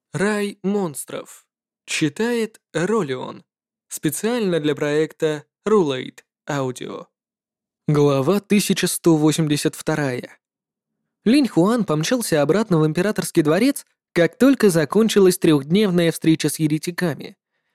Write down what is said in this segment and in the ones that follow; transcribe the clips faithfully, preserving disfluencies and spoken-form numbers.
Рай монстров. Читает Ролион. Специально для проекта Rulate Audio. Глава тысяча сто восемьдесят два. Линь Хуан помчался обратно в императорский дворец, как только закончилась трехдневная встреча с еретиками.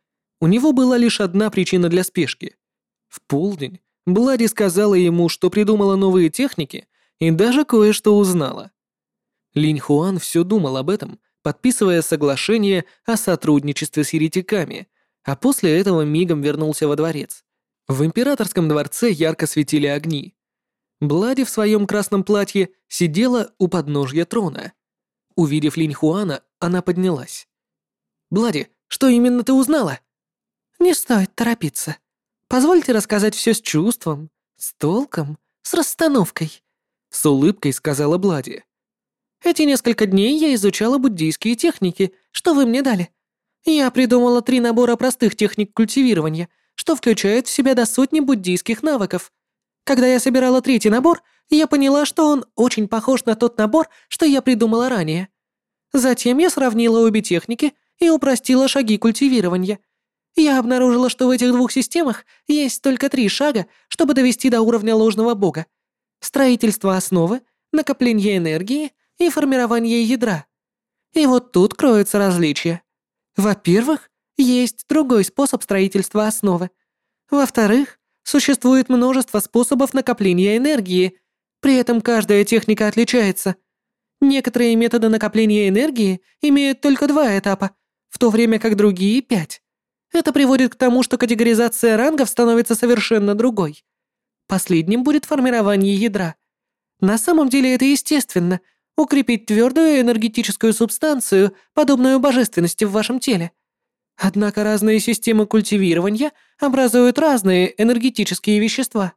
У него была лишь одна причина для спешки. В полдень Блади сказала ему, что придумала новые техники и даже кое-что узнала. Линь Хуан все думал об этом, подписывая соглашение о сотрудничестве с еретиками, а после этого мигом вернулся во дворец. В императорском дворце ярко светили огни. Блади в своем красном платье сидела у подножья трона. Увидев Линь Хуана, она поднялась. «Блади, что именно ты узнала?» «Не стоит торопиться. Позвольте рассказать все с чувством, с толком, с расстановкой», — с улыбкой сказала Блади. «Эти несколько дней я изучала буддийские техники, что вы мне дали. Я придумала три набора простых техник культивирования, что включает в себя до сотни буддийских навыков. Когда я собирала третий набор, я поняла, что он очень похож на тот набор, что я придумала ранее. Затем я сравнила обе техники и упростила шаги культивирования. Я обнаружила, что в этих двух системах есть только три шага, чтобы довести до уровня ложного бога. Строительство основы, накопление энергии и формирование ядра. И вот тут кроются различия. Во-первых, есть другой способ строительства основы. Во-вторых, существует множество способов накопления энергии. При этом каждая техника отличается. Некоторые методы накопления энергии имеют только два этапа, в то время как другие — пять. Это приводит к тому, что категоризация рангов становится совершенно другой. Последним будет формирование ядра. На самом деле это естественно — укрепить твердую энергетическую субстанцию, подобную божественности в вашем теле. Однако разные системы культивирования образуют разные энергетические вещества.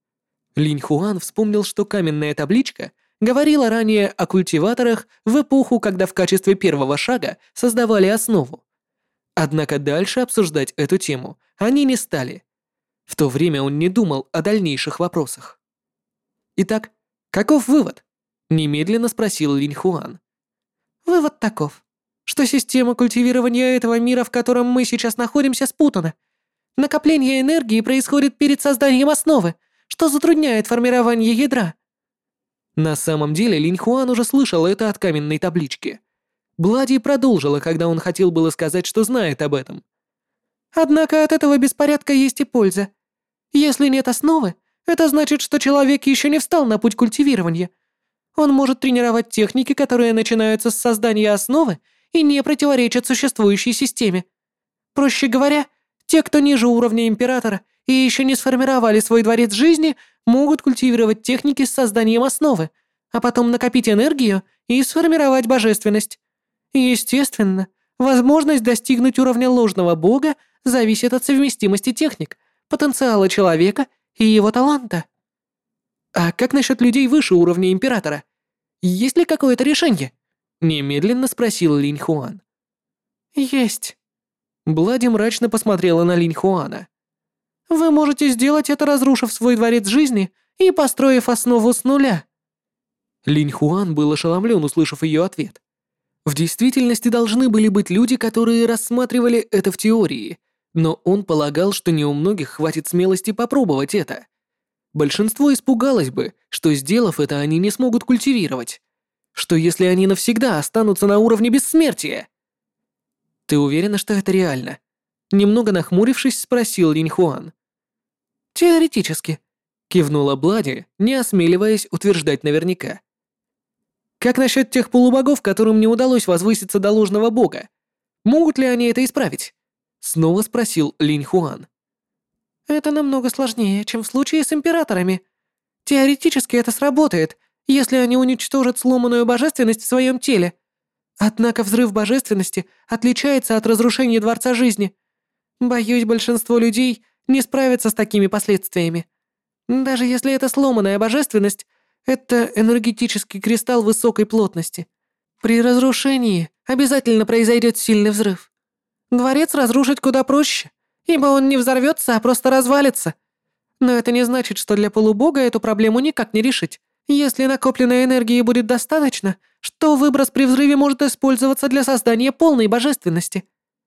Линь Хуан вспомнил, что каменная табличка говорила ранее о культиваторах в эпоху, когда в качестве первого шага создавали основу. Однако дальше обсуждать эту тему они не стали. В то время он не думал о дальнейших вопросах. Итак, каков вывод? Немедленно спросил Линь Хуан. Вывод таков, что система культивирования этого мира, в котором мы сейчас находимся, спутана. Накопление энергии происходит перед созданием основы, что затрудняет формирование ядра. На самом деле Линь Хуан уже слышал это от каменной таблички. Блади продолжила, когда он хотел было сказать, что знает об этом. Однако от этого беспорядка есть и польза. Если нет основы, это значит, что человек еще не встал на путь культивирования. Он может тренировать техники, которые начинаются с создания основы и не противоречат существующей системе. Проще говоря, те, кто ниже уровня императора и еще не сформировали свой дворец жизни, могут культивировать техники с созданием основы, а потом накопить энергию и сформировать божественность. Естественно, возможность достигнуть уровня ложного бога зависит от совместимости техник, потенциала человека и его таланта. А как насчет людей выше уровня императора? Есть ли какое-то решение? Немедленно спросил Линь Хуан. Есть. Блади мрачно посмотрела на Линь Хуана. Вы можете сделать это, разрушив свой дворец жизни и построив основу с нуля. Линь Хуан был ошеломлен, услышав ее ответ. В действительности должны были быть люди, которые рассматривали это в теории, но он полагал, что не у многих хватит смелости попробовать это. Большинство испугалось бы, что, сделав это, они не смогут культивировать. Что если они навсегда останутся на уровне бессмертия? Ты уверена, что это реально? Немного нахмурившись, спросил Линь Хуан. Теоретически, кивнула Блади, не осмеливаясь утверждать наверняка. Как насчет тех полубогов, которым не удалось возвыситься до ложного бога? Могут ли они это исправить? Снова спросил Линь Хуан. Это намного сложнее, чем в случае с императорами. Теоретически это сработает, если они уничтожат сломанную божественность в своем теле. Однако взрыв божественности отличается от разрушения Дворца Жизни. Боюсь, большинство людей не справятся с такими последствиями. Даже если это сломанная божественность, это энергетический кристалл высокой плотности. При разрушении обязательно произойдет сильный взрыв. Дворец разрушить куда проще, ибо он не взорвется, а просто развалится. Но это не значит, что для полубога эту проблему никак не решить. Если накопленной энергии будет достаточно, что выброс при взрыве может использоваться для создания полной божественности.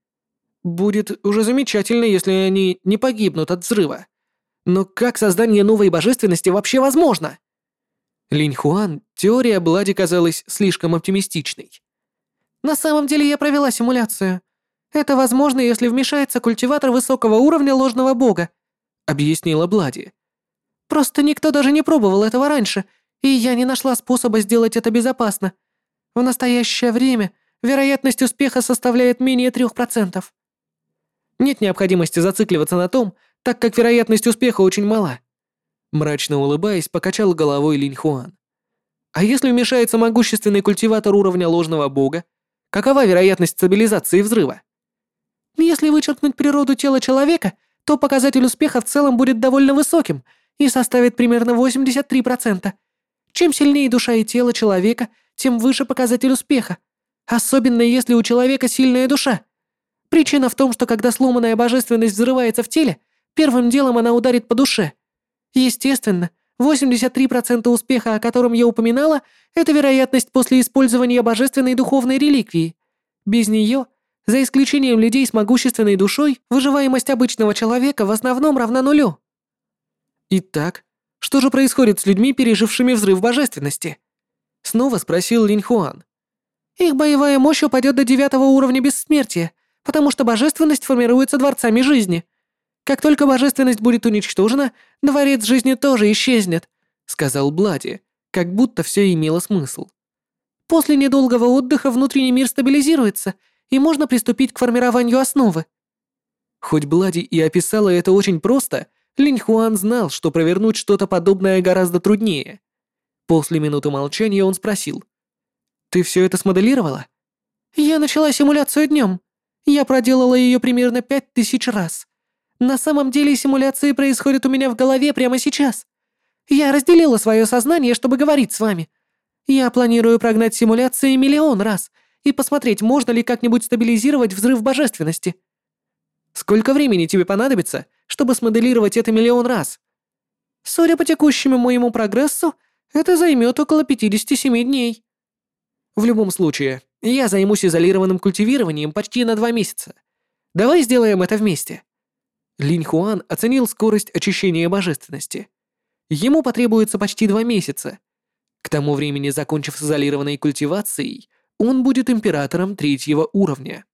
Будет уже замечательно, если они не погибнут от взрыва. Но как создание новой божественности вообще возможно? Линь Хуан, теория Блади казалась слишком оптимистичной. На самом деле я провела симуляцию. Это возможно, если вмешается культиватор высокого уровня ложного бога, объяснила Блади. Просто никто даже не пробовал этого раньше, и я не нашла способа сделать это безопасно. В настоящее время вероятность успеха составляет менее трех процентов. Нет необходимости зацикливаться на том, так как вероятность успеха очень мала. Мрачно улыбаясь, покачал головой Линь Хуан. А если вмешается могущественный культиватор уровня ложного бога, какова вероятность стабилизации взрыва? Если вычеркнуть природу тела человека, то показатель успеха в целом будет довольно высоким и составит примерно восемьдесят три процента. Чем сильнее душа и тело человека, тем выше показатель успеха. Особенно если у человека сильная душа. Причина в том, что когда сломанная божественность взрывается в теле, первым делом она ударит по душе. Естественно, восемьдесят три процента успеха, о котором я упоминала, это вероятность после использования божественной духовной реликвии. Без нее, за исключением людей с могущественной душой, выживаемость обычного человека в основном равна нулю. Итак, что же происходит с людьми, пережившими взрыв божественности? Снова спросил Линь Хуан. Их боевая мощь упадет до девятого уровня бессмертия, потому что божественность формируется дворцами жизни. Как только божественность будет уничтожена, дворец жизни тоже исчезнет, сказал Блади, как будто все имело смысл. После недолгого отдыха внутренний мир стабилизируется, и можно приступить к формированию основы. Хоть Блади и описала это очень просто, Линь Хуан знал, что провернуть что-то подобное гораздо труднее. После минуты молчания он спросил. «Ты все это смоделировала?» «Я начала симуляцию днем. Я проделала ее примерно пять тысяч раз. На самом деле симуляции происходят у меня в голове прямо сейчас. Я разделила свое сознание, чтобы говорить с вами. Я планирую прогнать симуляции миллион раз и посмотреть, можно ли как-нибудь стабилизировать взрыв божественности». «Сколько времени тебе понадобится, чтобы смоделировать это миллион раз?» «Судя по текущему моему прогрессу, это займет около пятьдесят семь дней». «В любом случае, я займусь изолированным культивированием почти на два месяца. Давай сделаем это вместе». Линь Хуан оценил скорость очищения божественности. Ему потребуется почти два месяца. К тому времени, закончив с изолированной культивацией, он будет императором третьего уровня.